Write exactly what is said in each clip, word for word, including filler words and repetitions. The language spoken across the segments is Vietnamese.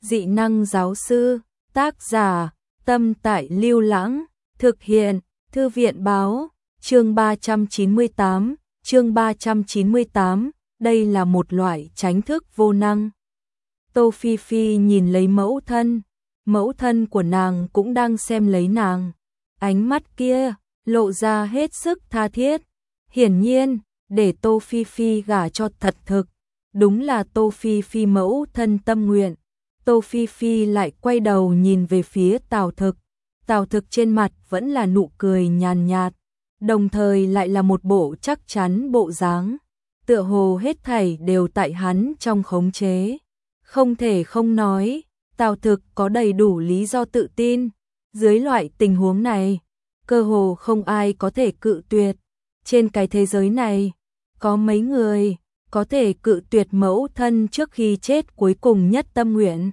Dị năng giáo sư, tác giả, Tâm Tại Lưu Lãng, thực hiện, Thư viện báo, chương ba trăm chín mươi tám, chương ba trăm chín mươi tám, đây là một loại tránh thức vô năng. Tô Phi Phi nhìn lấy mẫu thân, mẫu thân của nàng cũng đang xem lấy nàng, ánh mắt kia lộ ra hết sức tha thiết, hiển nhiên, để Tô Phi Phi gả cho thật thực, đúng là Tô Phi Phi mẫu thân tâm nguyện. Tô Phi Phi lại quay đầu nhìn về phía Tào Thực, Tào Thực trên mặt vẫn là nụ cười nhàn nhạt, đồng thời lại là một bộ chắc chắn bộ dáng, tựa hồ hết thảy đều tại hắn trong khống chế. Không thể không nói, Tào Thực có đầy đủ lý do tự tin, dưới loại tình huống này, cơ hồ không ai có thể cự tuyệt. Trên cái thế giới này, có mấy người có thể cự tuyệt mẫu thân trước khi chết cuối cùng nhất tâm nguyện.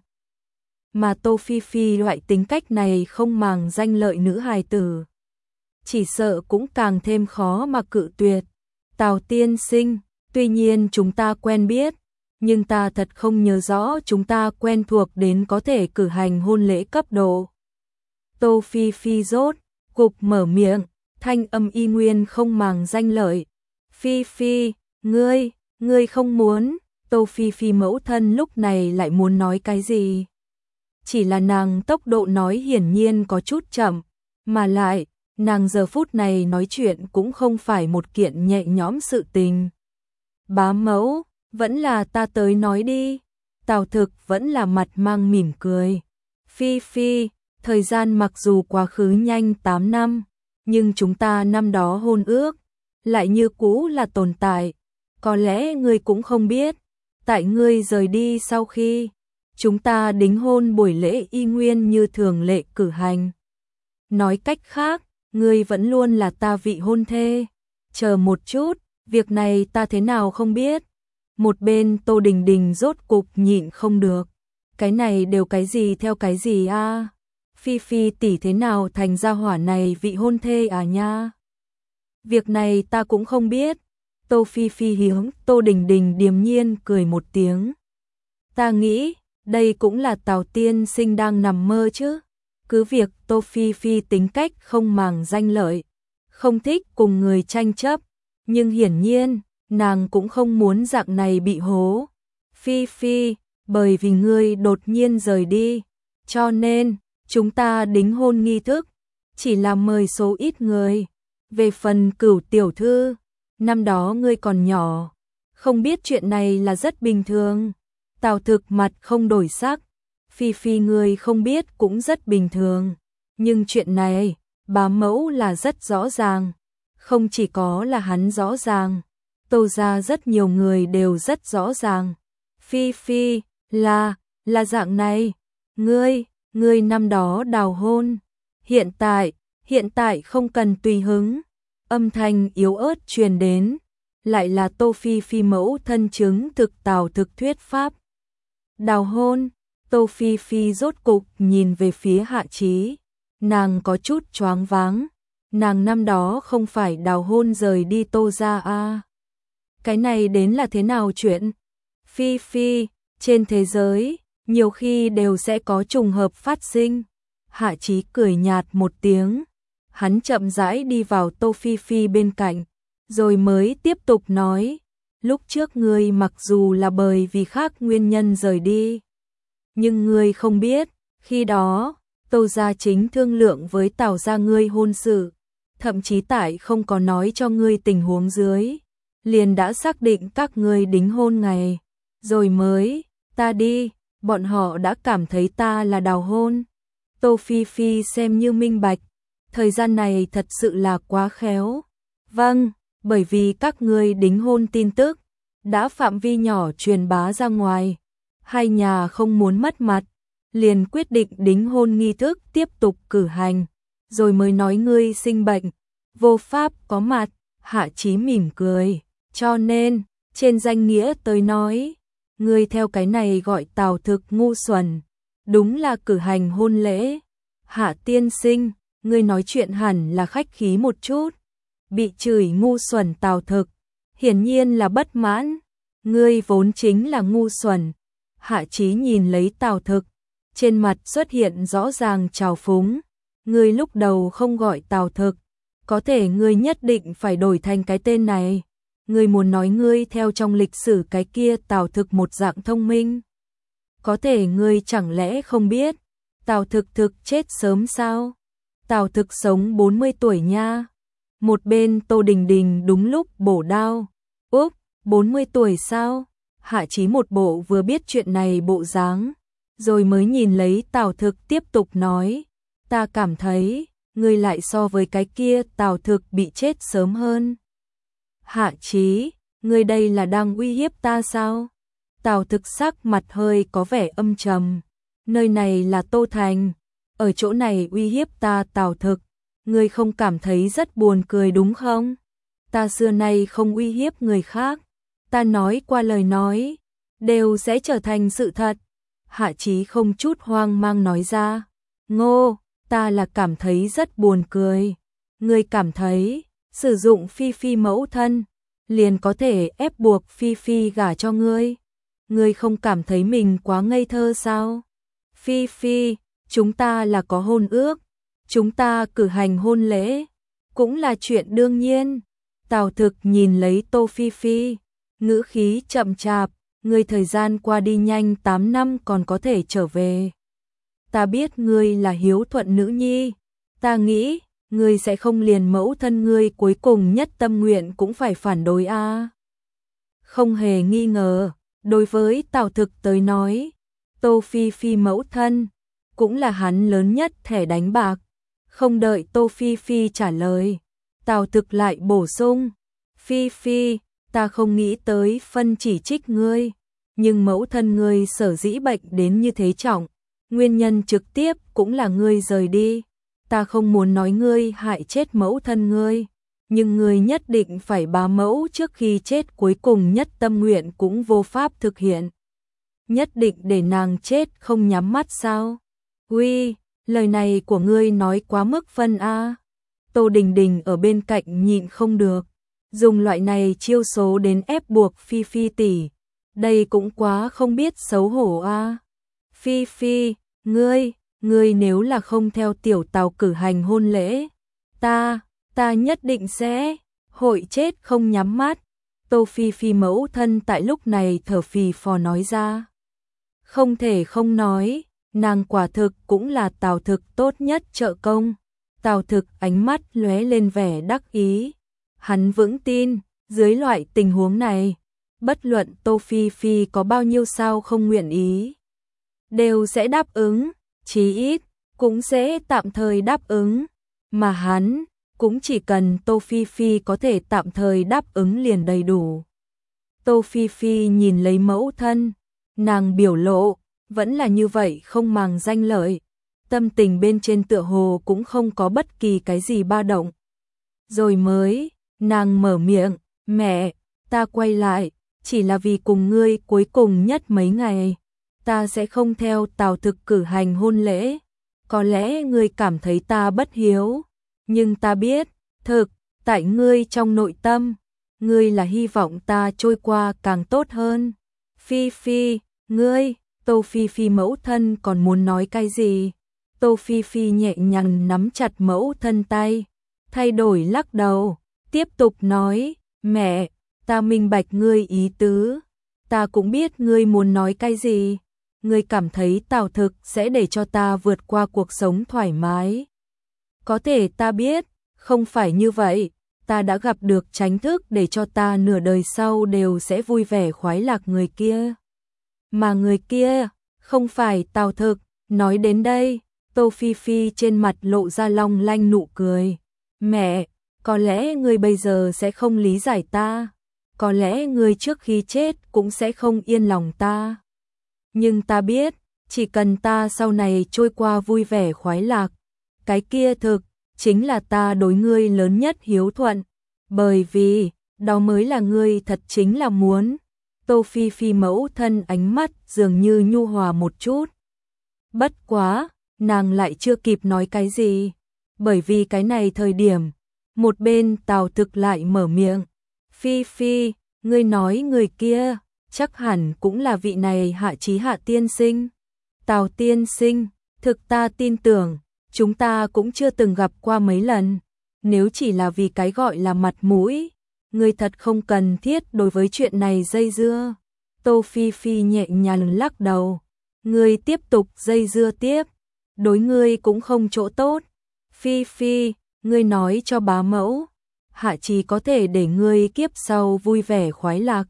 Mà Tô Phi Phi loại tính cách này không màng danh lợi nữ hài tử, chỉ sợ cũng càng thêm khó mà cự tuyệt. Tào tiên sinh, tuy nhiên chúng ta quen biết, nhưng ta thật không nhớ rõ chúng ta quen thuộc đến có thể cử hành hôn lễ cấp độ. Tô Phi Phi rốt cục mở miệng, thanh âm y nguyên không màng danh lợi. Phi Phi, ngươi, ngươi không muốn. Tô Phi Phi mẫu thân lúc này lại muốn nói cái gì? Chỉ là nàng tốc độ nói hiển nhiên có chút chậm, mà lại, nàng giờ phút này nói chuyện cũng không phải một kiện nhẹ nhõm sự tình. Bá mẫu, vẫn là ta tới nói đi. Tào Thực vẫn là mặt mang mỉm cười. Phi Phi, thời gian mặc dù quá khứ nhanh tám năm, nhưng chúng ta năm đó hôn ước, lại như cũ là tồn tại. Có lẽ ngươi cũng không biết, tại ngươi rời đi sau khi, chúng ta đính hôn buổi lễ y nguyên như thường lệ cử hành. Nói cách khác, ngươi vẫn luôn là ta vị hôn thê. Chờ một chút, việc này ta thế nào không biết. Một bên Tô Đình Đình rốt cục nhịn không được. Cái này đều cái gì theo cái gì a? À? Phi Phi tỷ thế nào thành gia hỏa này vị hôn thê à nha? Việc này ta cũng không biết. Tô Phi Phi hướng Tô Đình Đình điềm nhiên cười một tiếng. Ta nghĩ, đây cũng là Tào tiên sinh đang nằm mơ chứ. Cứ việc Tô Phi Phi tính cách không màng danh lợi, không thích cùng người tranh chấp, nhưng hiển nhiên, nàng cũng không muốn dạng này bị hố. Phi Phi, bởi vì ngươi đột nhiên rời đi, cho nên, chúng ta đính hôn nghi thức, chỉ là mời số ít người. Về phần Cửu tiểu thư, năm đó ngươi còn nhỏ, không biết chuyện này là rất bình thường. Tào Thực mặt không đổi sắc. Phi Phi ngươi không biết cũng rất bình thường, nhưng chuyện này, bá mẫu là rất rõ ràng. Không chỉ có là hắn rõ ràng, Tô gia rất nhiều người đều rất rõ ràng. Phi Phi, là, là dạng này. Ngươi, ngươi năm đó đào hôn. Hiện tại, hiện tại không cần tùy hứng. Âm thanh yếu ớt truyền đến, lại là Tô Phi Phi mẫu thân chứng thực Tào Thực thuyết pháp. Đào hôn, Tô Phi Phi rốt cục nhìn về phía Hạ Chí, nàng có chút choáng váng, nàng năm đó không phải đào hôn rời đi Tô gia a? À? Cái này đến là thế nào chuyện? Phi Phi, trên thế giới, nhiều khi đều sẽ có trùng hợp phát sinh. Hạ Chí cười nhạt một tiếng. Hắn chậm rãi đi vào Tô Phi Phi bên cạnh, rồi mới tiếp tục nói, lúc trước ngươi mặc dù là bởi vì khác nguyên nhân rời đi, nhưng ngươi không biết, khi đó, Tô gia chính thương lượng với Tào gia ngươi hôn sự, thậm chí tại không có nói cho ngươi tình huống dưới, liền đã xác định các ngươi đính hôn ngày, rồi mới, ta đi, bọn họ đã cảm thấy ta là đào hôn. Tô Phi Phi xem như minh bạch. Thời gian này thật sự là quá khéo. Vâng, bởi vì các ngươi đính hôn tin tức đã phạm vi nhỏ truyền bá ra ngoài, hai nhà không muốn mất mặt, liền quyết định đính hôn nghi thức tiếp tục cử hành, rồi mới nói ngươi sinh bệnh, vô pháp có mặt. Hạ Chí mỉm cười, cho nên, trên danh nghĩa tới nói, ngươi theo cái này gọi Tào Thực ngu xuẩn, đúng là cử hành hôn lễ. Hạ tiên sinh, ngươi nói chuyện hẳn là khách khí một chút. Bị chửi ngu xuẩn Tào Thực, hiển nhiên là bất mãn. Ngươi vốn chính là ngu xuẩn. Hạ Chí nhìn lấy Tào Thực, trên mặt xuất hiện rõ ràng trào phúng. Ngươi lúc đầu không gọi Tào Thực, có thể ngươi nhất định phải đổi thành cái tên này. Ngươi muốn nói ngươi theo trong lịch sử cái kia Tào Thực một dạng thông minh. Có thể ngươi chẳng lẽ không biết, Tào Thực thực chết sớm sao? Tào Thực sống bốn mươi tuổi nha. Một bên Tô Đình Đình đúng lúc bổ đao. Úp, bốn mươi tuổi sao? Hạ Chí một bộ vừa biết chuyện này bộ dáng, rồi mới nhìn lấy Tào Thực tiếp tục nói, ta cảm thấy, ngươi lại so với cái kia Tào Thực bị chết sớm hơn. Hạ Chí, ngươi đây là đang uy hiếp ta sao? Tào Thực sắc mặt hơi có vẻ âm trầm, nơi này là Tô Thành, ở chỗ này uy hiếp ta Tào Thực, ngươi không cảm thấy rất buồn cười đúng không? Ta xưa nay không uy hiếp người khác, ta nói qua lời nói, đều sẽ trở thành sự thật. Hạ Chí không chút hoang mang nói ra, Ngô, ta là cảm thấy rất buồn cười. Ngươi cảm thấy, sử dụng Phi Phi mẫu thân, liền có thể ép buộc Phi Phi gả cho ngươi. Ngươi không cảm thấy mình quá ngây thơ sao? Phi Phi, chúng ta là có hôn ước, chúng ta cử hành hôn lễ, cũng là chuyện đương nhiên. Tào Thực nhìn lấy Tô Phi Phi, ngữ khí chậm chạp, ngươi thời gian qua đi nhanh tám năm còn có thể trở về. Ta biết ngươi là hiếu thuận nữ nhi, ta nghĩ, ngươi sẽ không liền mẫu thân ngươi cuối cùng nhất tâm nguyện cũng phải phản đối a. À. Không hề nghi ngờ, đối với Tào Thực tới nói, Tô Phi Phi mẫu thân, cũng là hắn lớn nhất thẻ đánh bạc. Không đợi Tô Phi Phi trả lời, Tào Thực lại bổ sung, Phi Phi, ta không nghĩ tới phân chỉ trích ngươi, nhưng mẫu thân ngươi sở dĩ bệnh đến như thế trọng, nguyên nhân trực tiếp cũng là ngươi rời đi. Ta không muốn nói ngươi hại chết mẫu thân ngươi, nhưng ngươi nhất định phải bá mẫu trước khi chết cuối cùng nhất tâm nguyện cũng vô pháp thực hiện. Nhất định để nàng chết không nhắm mắt sao? Uy, lời này của ngươi nói quá mức phân a. Tô Đình Đình ở bên cạnh nhịn không được, dùng loại này chiêu số đến ép buộc Phi Phi tỷ, đây cũng quá không biết xấu hổ a. Phi Phi, ngươi, ngươi nếu là không theo tiểu Tào cử hành hôn lễ, ta, ta nhất định sẽ hội chết không nhắm mắt. Tô Phi Phi mẫu thân tại lúc này thở phì phò nói ra. Không thể không nói, nàng quả thực cũng là Tào Thực tốt nhất trợ công. Tào Thực ánh mắt lóe lên vẻ đắc ý. Hắn vững tin, dưới loại tình huống này, bất luận Tô Phi Phi có bao nhiêu sao không nguyện ý, đều sẽ đáp ứng, chí ít, cũng sẽ tạm thời đáp ứng. Mà hắn, cũng chỉ cần Tô Phi Phi có thể tạm thời đáp ứng liền đầy đủ. Tô Phi Phi nhìn lấy mẫu thân, nàng biểu lộ, vẫn là như vậy không màng danh lợi. Tâm tình bên trên tựa hồ cũng không có bất kỳ cái gì ba động. Rồi mới, nàng mở miệng, mẹ, ta quay lại, chỉ là vì cùng ngươi cuối cùng nhất mấy ngày. Ta sẽ không theo Tào Thực cử hành hôn lễ. Có lẽ ngươi cảm thấy ta bất hiếu, nhưng ta biết, thực, tại ngươi trong nội tâm, ngươi là hy vọng ta trôi qua càng tốt hơn. Phi Phi, ngươi, Tô Phi Phi mẫu thân còn muốn nói cái gì? Tô Phi Phi nhẹ nhàng nắm chặt mẫu thân tay, thay đổi lắc đầu, tiếp tục nói, mẹ, ta minh bạch ngươi ý tứ, ta cũng biết ngươi muốn nói cái gì, ngươi cảm thấy Tào Thực sẽ để cho ta vượt qua cuộc sống thoải mái. Có thể ta biết, không phải như vậy, ta đã gặp được tránh thức để cho ta nửa đời sau đều sẽ vui vẻ khoái lạc người kia. Mà người kia, không phải Tào Thực. Nói đến đây, Tô Phi Phi trên mặt lộ ra long lanh nụ cười. Mẹ, có lẽ ngươi bây giờ sẽ không lý giải ta, có lẽ ngươi trước khi chết cũng sẽ không yên lòng ta. Nhưng ta biết, chỉ cần ta sau này trôi qua vui vẻ khoái lạc, cái kia thực, chính là ta đối ngươi lớn nhất hiếu thuận, bởi vì, đó mới là ngươi thật chính là muốn. Tô Phi Phi mẫu thân ánh mắt dường như nhu hòa một chút. Bất quá, nàng lại chưa kịp nói cái gì, bởi vì cái này thời điểm, một bên Tào Thực lại mở miệng. Phi Phi, ngươi nói người kia, chắc hẳn cũng là vị này Hạ Chí Hạ tiên sinh. Tào tiên sinh, thực ta tin tưởng, chúng ta cũng chưa từng gặp qua mấy lần. Nếu chỉ là vì cái gọi là mặt mũi, ngươi thật không cần thiết đối với chuyện này dây dưa. Tô Phi Phi nhẹ nhàng lắc đầu. Ngươi tiếp tục dây dưa tiếp, đối ngươi cũng không chỗ tốt. Phi Phi, ngươi nói cho bá mẫu, Hạ Chí có thể để ngươi kiếp sau vui vẻ khoái lạc.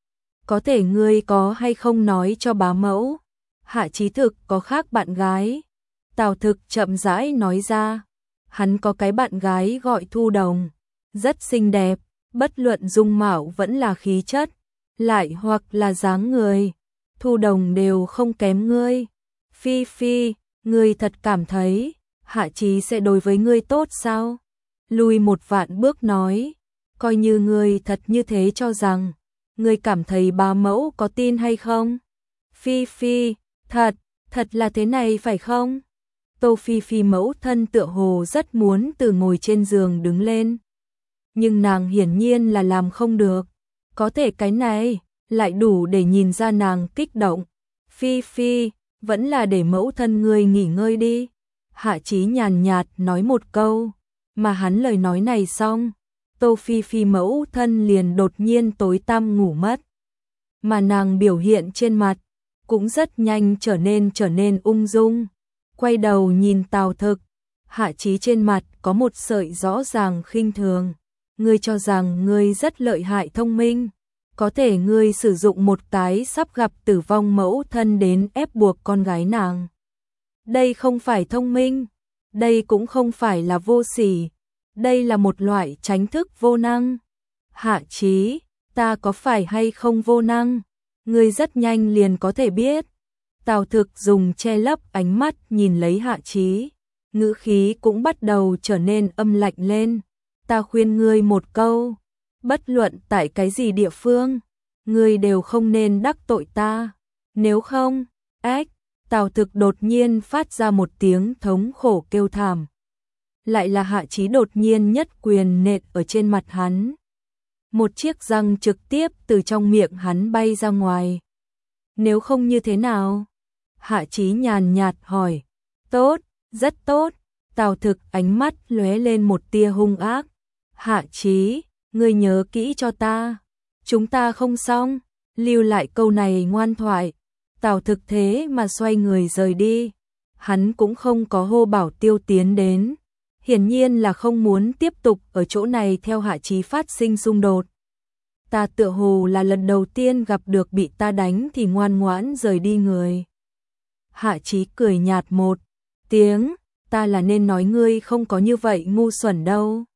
Có thể ngươi có hay không nói cho bá mẫu, Hạ Chí thực có khác bạn gái. Tào Thực chậm rãi nói ra, hắn có cái bạn gái gọi Thu Đồng, rất xinh đẹp, bất luận dung mạo vẫn là khí chất, lại hoặc là dáng người, Thu Đồng đều không kém ngươi. Phi Phi, ngươi thật cảm thấy Hạ Chí sẽ đối với ngươi tốt sao? Lùi một vạn bước nói, coi như ngươi thật như thế cho rằng, ngươi cảm thấy bá mẫu có tin hay không? Phi Phi, thật, thật là thế này phải không? Tô Phi Phi mẫu thân tựa hồ rất muốn từ ngồi trên giường đứng lên. Nhưng nàng hiển nhiên là làm không được. Có thể cái này lại đủ để nhìn ra nàng kích động. Phi Phi, vẫn là để mẫu thân ngươi nghỉ ngơi đi. Hạ Chí nhàn nhạt nói một câu, mà hắn lời nói này xong, Tô Phi Phi mẫu thân liền đột nhiên tối tăm ngủ mất. Mà nàng biểu hiện trên mặt cũng rất nhanh trở nên trở nên ung dung. Quay đầu nhìn Tào Thực, Hạ Chí trên mặt có một sợi rõ ràng khinh thường. Ngươi cho rằng ngươi rất lợi hại thông minh, có thể ngươi sử dụng một cái sắp gặp tử vong mẫu thân đến ép buộc con gái nàng. Đây không phải thông minh, đây cũng không phải là vô sỉ, đây là một loại tránh thức vô năng. Hạ Chí, ta có phải hay không vô năng? Ngươi rất nhanh liền có thể biết. Tào Thực dùng che lấp ánh mắt nhìn lấy Hạ Chí, ngữ khí cũng bắt đầu trở nên âm lạnh lên. Ta khuyên ngươi một câu, bất luận tại cái gì địa phương, ngươi đều không nên đắc tội ta. Nếu không, ách, Tào Thực đột nhiên phát ra một tiếng thống khổ kêu thảm. Lại là Hạ Chí đột nhiên nhất quyền nện ở trên mặt hắn. Một chiếc răng trực tiếp từ trong miệng hắn bay ra ngoài. Nếu không như thế nào? Hạ Chí nhàn nhạt hỏi. Tốt, rất tốt. Tào Thực ánh mắt lóe lên một tia hung ác. Hạ Chí, ngươi nhớ kỹ cho ta. Chúng ta không xong. Lưu lại câu này ngoan thoại. Tào Thực thế mà xoay người rời đi. Hắn cũng không có hô Bảo Tiêu tiến đến. Hiển nhiên là không muốn tiếp tục ở chỗ này theo Hạ Chí phát sinh xung đột. Ta tựa hồ là lần đầu tiên gặp được bị ta đánh thì ngoan ngoãn rời đi người. Hạ Chí cười nhạt một tiếng, ta là nên nói ngươi không có như vậy ngu xuẩn đâu.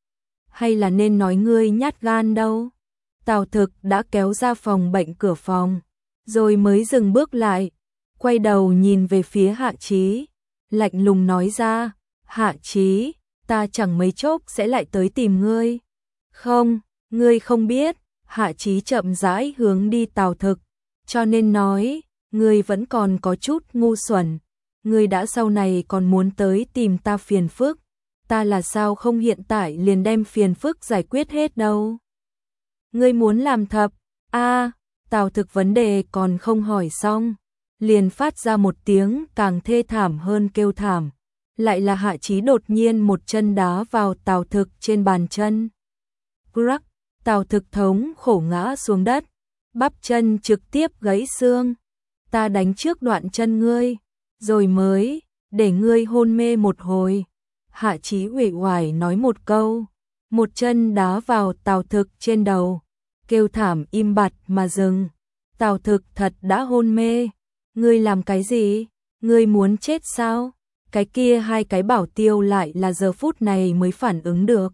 Hay là nên nói ngươi nhát gan đâu. Tào Thực đã kéo ra phòng bệnh cửa phòng, rồi mới dừng bước lại, quay đầu nhìn về phía Hạ Chí, lạnh lùng nói ra, Hạ Chí, ta chẳng mấy chốc sẽ lại tới tìm ngươi. Không, ngươi không biết. Hạ Chí chậm rãi hướng đi Tào Thực, cho nên nói, ngươi vẫn còn có chút ngu xuẩn, ngươi đã sau này còn muốn tới tìm ta phiền phức, ta là sao không hiện tại liền đem phiền phức giải quyết hết đâu. Ngươi muốn làm thập, a à, Tào Thực vấn đề còn không hỏi xong, liền phát ra một tiếng càng thê thảm hơn kêu thảm, lại là Hạ Chí đột nhiên một chân đá vào Tào Thực trên bàn chân. Crack! Tào Thực thống khổ ngã xuống đất, bắp chân trực tiếp gãy xương. Ta đánh trước đoạn chân ngươi, rồi mới để ngươi hôn mê một hồi. Hạ Chí uể oải nói một câu, một chân đá vào Tào Thực trên đầu, kêu thảm im bặt mà dừng. Tào Thực thật đã hôn mê. Ngươi làm cái gì? Ngươi muốn chết sao? Cái kia hai cái Bảo Tiêu lại là giờ phút này mới phản ứng được.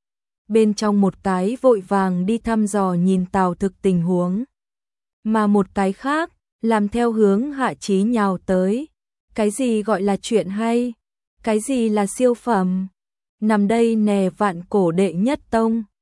Bên trong một cái vội vàng đi thăm dò nhìn Tào Thực tình huống, mà một cái khác làm theo hướng Hạ Chí nhào tới. Cái gì gọi là chuyện hay? Cái gì là siêu phẩm? Nằm đây nè vạn cổ đệ nhất tông.